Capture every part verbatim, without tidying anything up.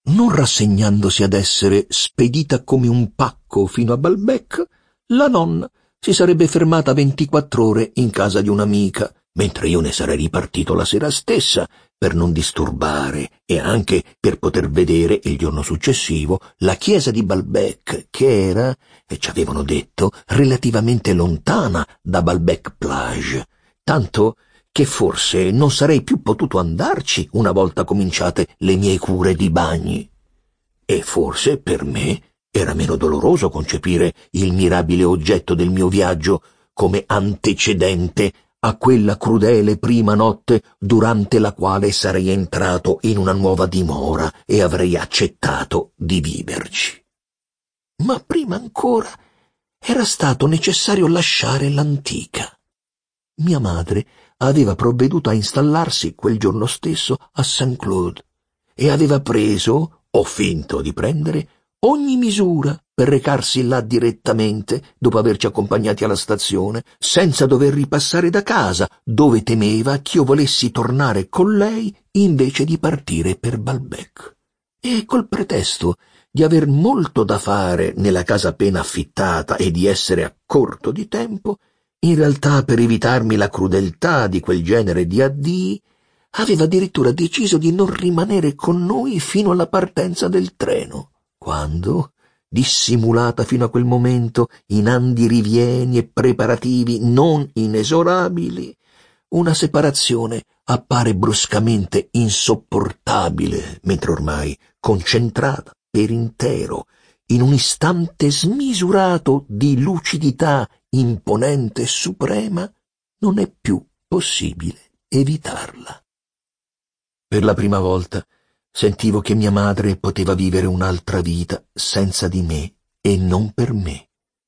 non rassegnandosi ad essere spedita come un pacco fino a Balbec, la nonna si sarebbe fermata ventiquattro ore in casa di un'amica, mentre io ne sarei ripartito la sera stessa per non disturbare e anche per poter vedere il giorno successivo la chiesa di Balbec, che era, e ci avevano detto, relativamente lontana da Balbec Plage, tanto che forse non sarei più potuto andarci una volta cominciate le mie cure di bagni. E forse per me era meno doloroso concepire il mirabile oggetto del mio viaggio come antecedente a quella crudele prima notte durante la quale sarei entrato in una nuova dimora e avrei accettato di viverci. Ma prima ancora era stato necessario lasciare l'antica. Mia madre aveva provveduto a installarsi quel giorno stesso a Saint-Cloud e aveva preso, o finto di prendere, ogni misura per recarsi là direttamente dopo averci accompagnati alla stazione, senza dover ripassare da casa, dove temeva ch'io volessi tornare con lei invece di partire per Balbec. E col pretesto di aver molto da fare nella casa appena affittata e di essere a corto di tempo, in realtà per evitarmi la crudeltà di quel genere di addii, aveva addirittura deciso di non rimanere con noi fino alla partenza del treno, quando, dissimulata fino a quel momento in andirivieni e preparativi non inesorabili, una separazione appare bruscamente insopportabile, mentre ormai, concentrata per intero, in un istante smisurato di lucidità imponente e suprema, non è più possibile evitarla. Per la prima volta sentivo che mia madre poteva vivere un'altra vita senza di me e non per me.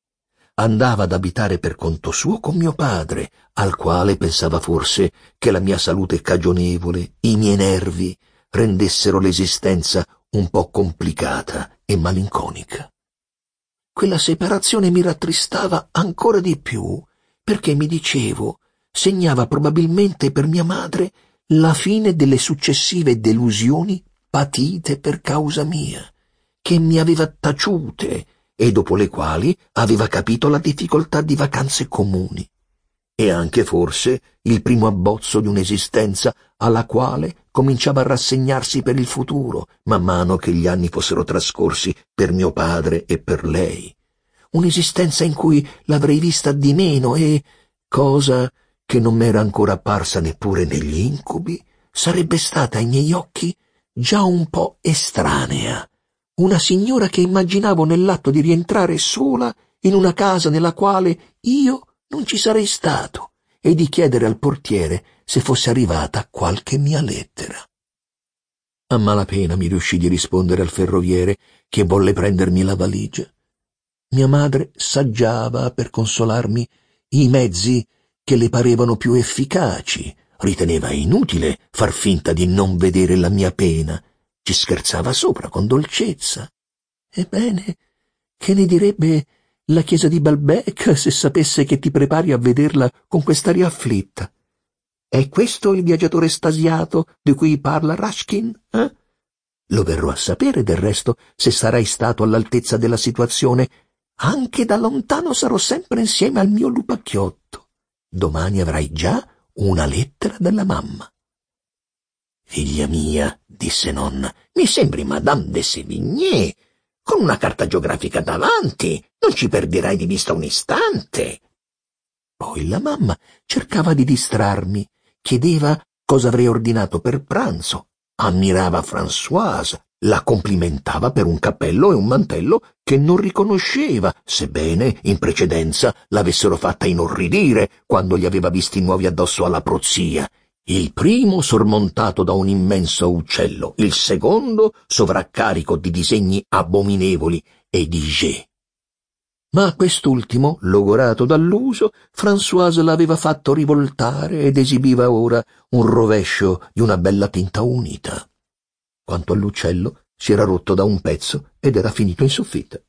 Andava ad abitare per conto suo con mio padre, al quale pensava forse che la mia salute cagionevole, i miei nervi, rendessero l'esistenza un po' complicata e malinconica. Quella separazione mi rattristava ancora di più, perché mi dicevo, segnava probabilmente per mia madre la fine delle successive delusioni patite per causa mia, che mi aveva taciute e dopo le quali aveva capito la difficoltà di vacanze comuni, e anche forse il primo abbozzo di un'esistenza alla quale cominciava a rassegnarsi per il futuro, man mano che gli anni fossero trascorsi per mio padre e per lei. Un'esistenza in cui l'avrei vista di meno e, cosa che non m'era ancora apparsa neppure negli incubi, sarebbe stata ai miei occhi già un po' estranea, una signora che immaginavo nell'atto di rientrare sola in una casa nella quale io non ci sarei stato e di chiedere al portiere se fosse arrivata qualche mia lettera. A malapena mi riuscì di rispondere al ferroviere che volle prendermi la valigia. Mia madre saggiava per consolarmi i mezzi che le parevano più efficaci, riteneva inutile far finta di non vedere la mia pena, ci scherzava sopra con dolcezza. Ebbene, che ne direbbe la chiesa di Balbec se sapesse che ti prepari a vederla con quest'aria afflitta? È questo il viaggiatore estasiato di cui parla Ruskin, eh? Lo verrò a sapere, del resto, se sarai stato all'altezza della situazione. Anche da lontano sarò sempre insieme al mio lupacchiotto. Domani avrai già una lettera della mamma. Figlia mia, disse nonna, mi sembri Madame de Sévigné. Con una carta geografica davanti, non ci perderai di vista un istante. Poi la mamma cercava di distrarmi, chiedeva cosa avrei ordinato per pranzo, ammirava Françoise, la complimentava per un cappello e un mantello che non riconosceva, sebbene in precedenza l'avessero fatta inorridire quando li aveva visti nuovi addosso alla prozia. Il primo sormontato da un immenso uccello, il secondo sovraccarico di disegni abominevoli e di G. Ma quest'ultimo, logorato dall'uso, Françoise l'aveva fatto rivoltare ed esibiva ora un rovescio di una bella tinta unita. Quanto all'uccello, si era rotto da un pezzo ed era finito in soffitta.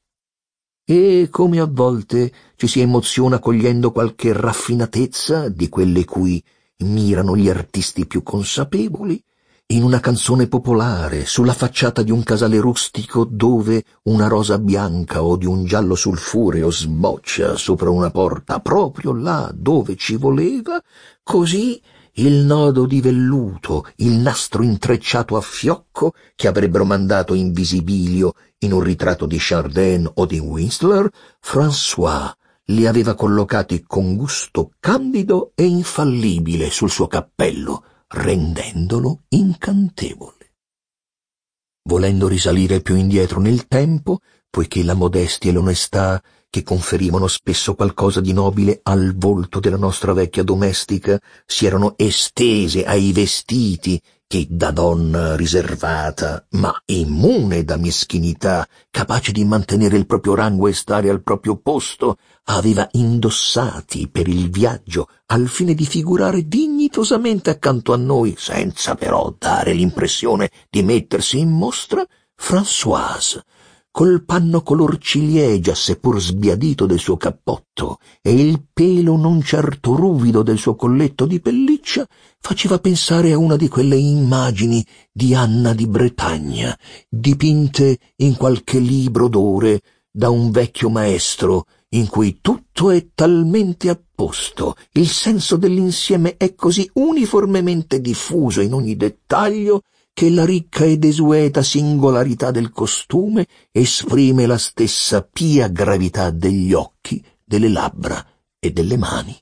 E come a volte ci si emoziona cogliendo qualche raffinatezza di quelle cui mirano gli artisti più consapevoli, in una canzone popolare, sulla facciata di un casale rustico dove una rosa bianca o di un giallo sulfureo sboccia sopra una porta proprio là dove ci voleva, così il nodo di velluto, il nastro intrecciato a fiocco che avrebbero mandato in visibilio in un ritratto di Chardin o di Whistler, François li aveva collocati con gusto candido e infallibile sul suo cappello, rendendolo incantevole. Volendo risalire più indietro nel tempo, poiché la modestia e l'onestà, che conferivano spesso qualcosa di nobile al volto della nostra vecchia domestica, si erano estese ai vestiti che da donna riservata, ma immune da meschinità, capace di mantenere il proprio rango e stare al proprio posto, aveva indossati per il viaggio al fine di figurare dignitosamente accanto a noi, senza però dare l'impressione di mettersi in mostra, Françoise, col panno color ciliegia seppur sbiadito del suo cappotto e il pelo non certo ruvido del suo colletto di pelliccia, faceva pensare a una di quelle immagini di Anna di Bretagna, dipinte in qualche libro d'ore da un vecchio maestro, in cui tutto è talmente a posto, il senso dell'insieme è così uniformemente diffuso in ogni dettaglio, che la ricca e desueta singolarità del costume esprime la stessa pia gravità degli occhi, delle labbra e delle mani.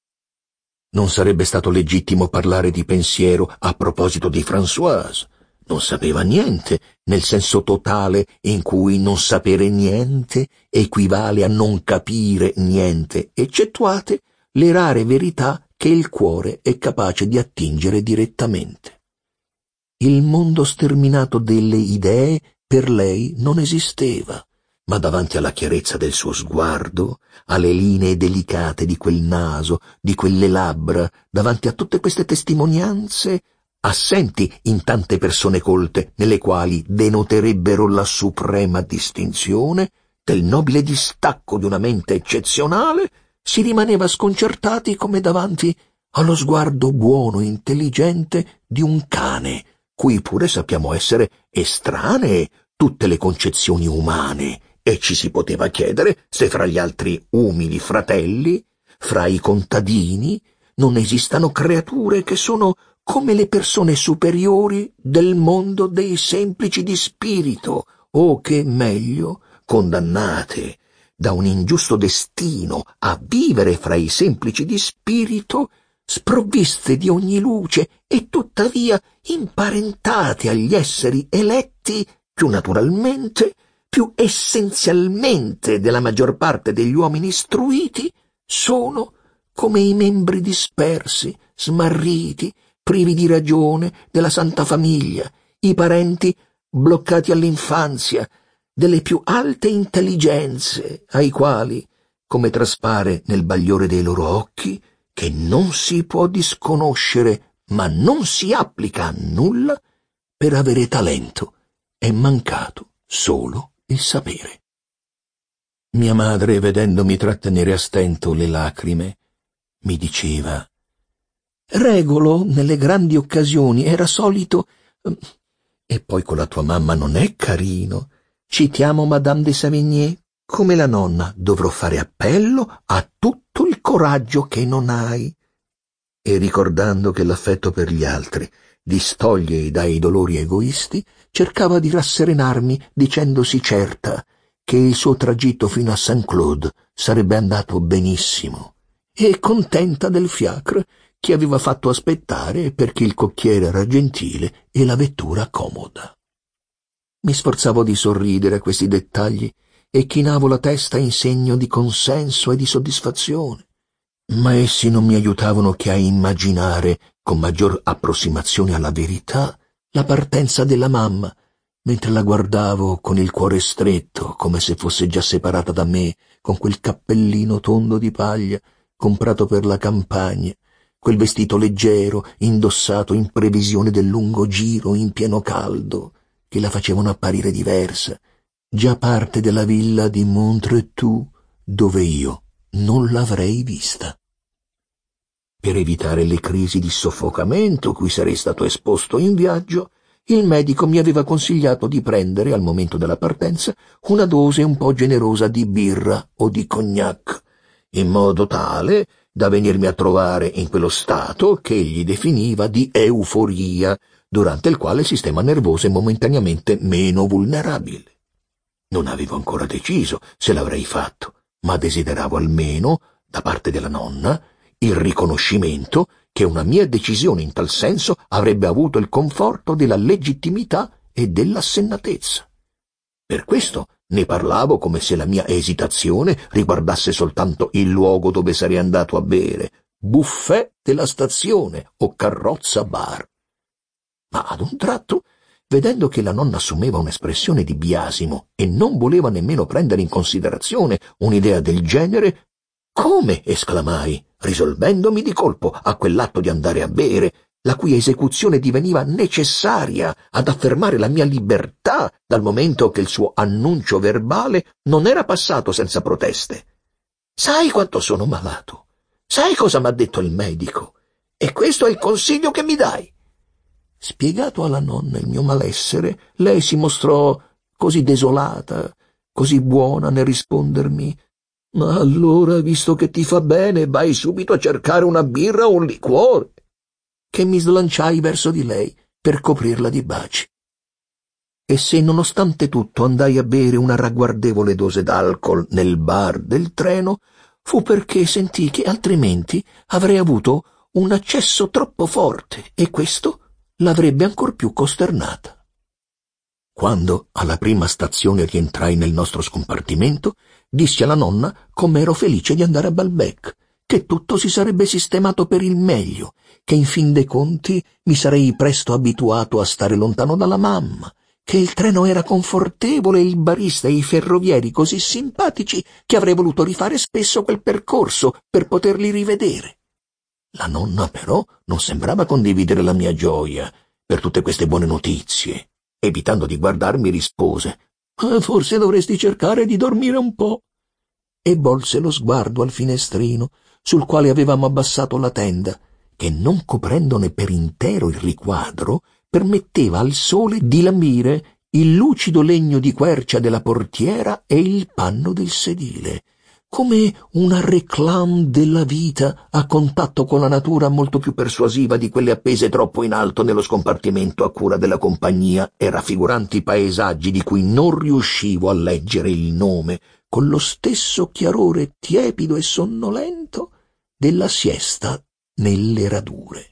Non sarebbe stato legittimo parlare di pensiero a proposito di Françoise. Non sapeva niente, nel senso totale in cui non sapere niente equivale a non capire niente, eccettuate le rare verità che il cuore è capace di attingere direttamente. Il mondo sterminato delle idee per lei non esisteva, ma davanti alla chiarezza del suo sguardo, alle linee delicate di quel naso, di quelle labbra, davanti a tutte queste testimonianze, assenti in tante persone colte, nelle quali denoterebbero la suprema distinzione del nobile distacco di una mente eccezionale, si rimaneva sconcertati come davanti allo sguardo buono e intelligente di un cane, cui pure sappiamo essere estranee tutte le concezioni umane, e ci si poteva chiedere se fra gli altri umili fratelli, fra i contadini, non esistano creature che sono come le persone superiori del mondo dei semplici di spirito, o che, meglio, condannate da un ingiusto destino a vivere fra i semplici di spirito, sprovviste di ogni luce e tuttavia imparentate agli esseri eletti più naturalmente, più essenzialmente della maggior parte degli uomini istruiti, sono come i membri dispersi, smarriti, privi di ragione della Santa Famiglia, i parenti bloccati all'infanzia, delle più alte intelligenze, ai quali, come traspare nel bagliore dei loro occhi, che non si può disconoscere, ma non si applica a nulla, per avere talento è mancato solo il sapere. Mia madre, vedendomi trattenere a stento le lacrime, mi diceva: Regolo, nelle grandi occasioni, era solito... E poi con la tua mamma non è carino. Citiamo Madame de Sévigné. Come la nonna dovrò fare appello a tutto il coraggio che non hai. E ricordando che l'affetto per gli altri distoglie dai dolori egoisti, cercava di rasserenarmi dicendosi certa che il suo tragitto fino a Saint-Claude sarebbe andato benissimo, e contenta del fiacre che aveva fatto aspettare perché il cocchiere era gentile e la vettura comoda. Mi sforzavo di sorridere a questi dettagli e chinavo la testa in segno di consenso e di soddisfazione, ma essi non mi aiutavano che a immaginare, con maggior approssimazione alla verità, la partenza della mamma, mentre la guardavo con il cuore stretto, come se fosse già separata da me, con quel cappellino tondo di paglia, comprato per la campagna, quel vestito leggero, indossato in previsione del lungo giro in pieno caldo, che la facevano apparire diversa, già parte della villa di Montretout, dove io non l'avrei vista. Per evitare le crisi di soffocamento cui sarei stato esposto in viaggio, il medico mi aveva consigliato di prendere, al momento della partenza, una dose un po' generosa di birra o di cognac, in modo tale da venirmi a trovare in quello stato che egli definiva di euforia, durante il quale il sistema nervoso è momentaneamente meno vulnerabile. Non avevo ancora deciso se l'avrei fatto, ma desideravo almeno, da parte della nonna, il riconoscimento che una mia decisione in tal senso avrebbe avuto il conforto della legittimità e dell'assennatezza. Per questo ne parlavo come se la mia esitazione riguardasse soltanto il luogo dove sarei andato a bere, buffet della stazione o carrozza bar. Ma ad un tratto, vedendo che la nonna assumeva un'espressione di biasimo e non voleva nemmeno prendere in considerazione un'idea del genere, «Come?» esclamai, risolvendomi di colpo a quell'atto di andare a bere, la cui esecuzione diveniva necessaria ad affermare la mia libertà, dal momento che il suo annuncio verbale non era passato senza proteste. «Sai quanto sono malato? Sai cosa m'ha detto il medico? E questo è il consiglio che mi dai?» Spiegato alla nonna il mio malessere, lei si mostrò così desolata, così buona nel rispondermi: «Ma allora, visto che ti fa bene, vai subito a cercare una birra o un liquore», che mi slanciai verso di lei per coprirla di baci. E se nonostante tutto andai a bere una ragguardevole dose d'alcol nel bar del treno, fu perché sentii che altrimenti avrei avuto un accesso troppo forte e questo l'avrebbe ancor più costernata. Quando alla prima stazione rientrai nel nostro scompartimento, dissi alla nonna com'ero felice di andare a Balbec, che tutto si sarebbe sistemato per il meglio, che in fin dei conti mi sarei presto abituato a stare lontano dalla mamma, che il treno era confortevole e il barista e i ferrovieri così simpatici che avrei voluto rifare spesso quel percorso per poterli rivedere. La nonna però non sembrava condividere la mia gioia per tutte queste buone notizie. Evitando di guardarmi rispose: «Forse dovresti cercare di dormire un po'», e volse lo sguardo al finestrino sul quale avevamo abbassato la tenda, che non coprendone per intero il riquadro permetteva al sole di lambire il lucido legno di quercia della portiera e il panno del sedile, come una réclame della vita a contatto con la natura molto più persuasiva di quelle appese troppo in alto nello scompartimento a cura della compagnia e raffiguranti paesaggi di cui non riuscivo a leggere il nome con lo stesso chiarore tiepido e sonnolento della siesta nelle radure.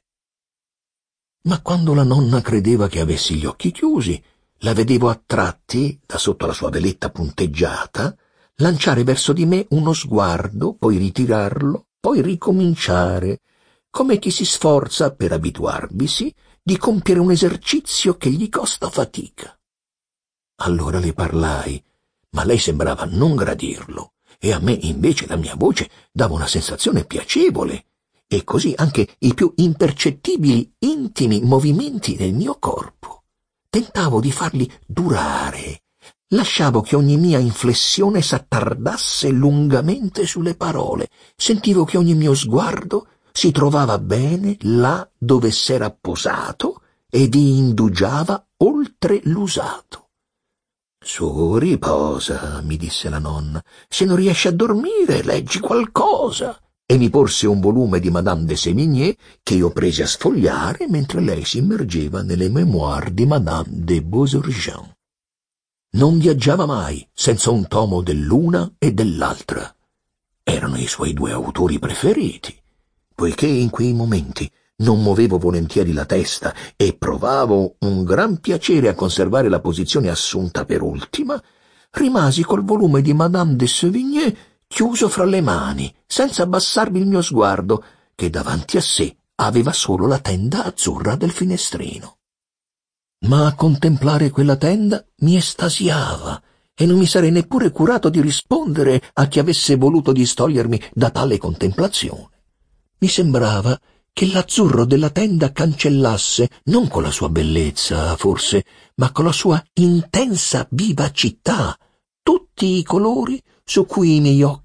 Ma quando la nonna credeva che avessi gli occhi chiusi, la vedevo a tratti, da sotto la sua veletta punteggiata, lanciare verso di me uno sguardo, poi ritirarlo, poi ricominciare, come chi si sforza, per abituarvisi, di compiere un esercizio che gli costa fatica. Allora le parlai, ma lei sembrava non gradirlo, e a me invece la mia voce dava una sensazione piacevole, e così anche i più impercettibili intimi movimenti del mio corpo. Tentavo di farli durare. Lasciavo che ogni mia inflessione s'attardasse lungamente sulle parole. Sentivo che ogni mio sguardo si trovava bene là dove s'era posato e vi indugiava oltre l'usato. «Su, riposa», mi disse la nonna. «Se non riesci a dormire, leggi qualcosa». E mi porse un volume di Madame de Sévigné che io presi a sfogliare mentre lei si immergeva nelle mémoires di Madame de Beausejour. Non viaggiava mai senza un tomo dell'una e dell'altra. Erano i suoi due autori preferiti. Poiché in quei momenti non muovevo volentieri la testa e provavo un gran piacere a conservare la posizione assunta per ultima, rimasi col volume di Madame de Sévigné chiuso fra le mani, senza abbassarmi il mio sguardo, che davanti a sé aveva solo la tenda azzurra del finestrino. Ma a contemplare quella tenda mi estasiava e non mi sarei neppure curato di rispondere a chi avesse voluto distogliermi da tale contemplazione. Mi sembrava che l'azzurro della tenda cancellasse, non con la sua bellezza, forse, ma con la sua intensa vivacità, tutti i colori su cui i miei occhi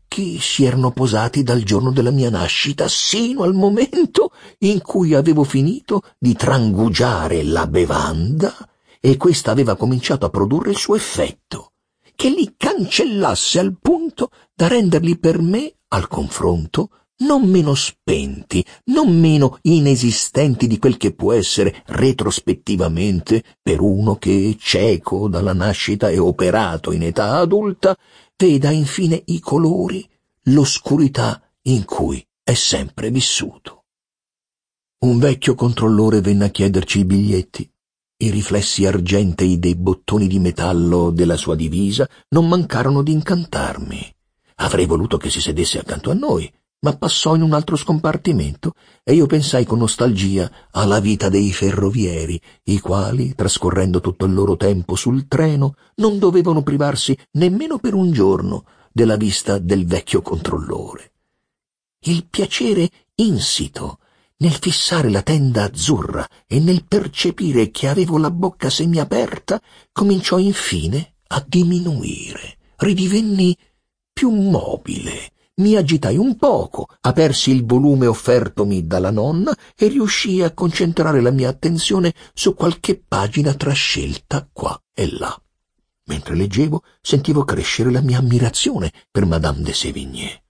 occhi si erano posati dal giorno della mia nascita sino al momento in cui avevo finito di trangugiare la bevanda e questa aveva cominciato a produrre il suo effetto, che li cancellasse al punto da renderli per me, al confronto, non meno spenti, non meno inesistenti di quel che può essere retrospettivamente per uno che, cieco dalla nascita e operato in età adulta, veda infine i colori, l'oscurità in cui è sempre vissuto. Un vecchio controllore venne a chiederci i biglietti. I riflessi argentei dei bottoni di metallo della sua divisa non mancarono di incantarmi. Avrei voluto che si sedesse accanto a noi, ma passò in un altro scompartimento e io pensai con nostalgia alla vita dei ferrovieri, i quali, trascorrendo tutto il loro tempo sul treno, non dovevano privarsi nemmeno per un giorno della vista del vecchio controllore. Il piacere insito nel fissare la tenda azzurra e nel percepire che avevo la bocca semiaperta cominciò infine a diminuire. Ridivenni più mobile. Mi agitai un poco, apersi il volume offertomi dalla nonna e riuscii a concentrare la mia attenzione su qualche pagina trascelta qua e là. Mentre leggevo, sentivo crescere la mia ammirazione per Madame de Sévigné.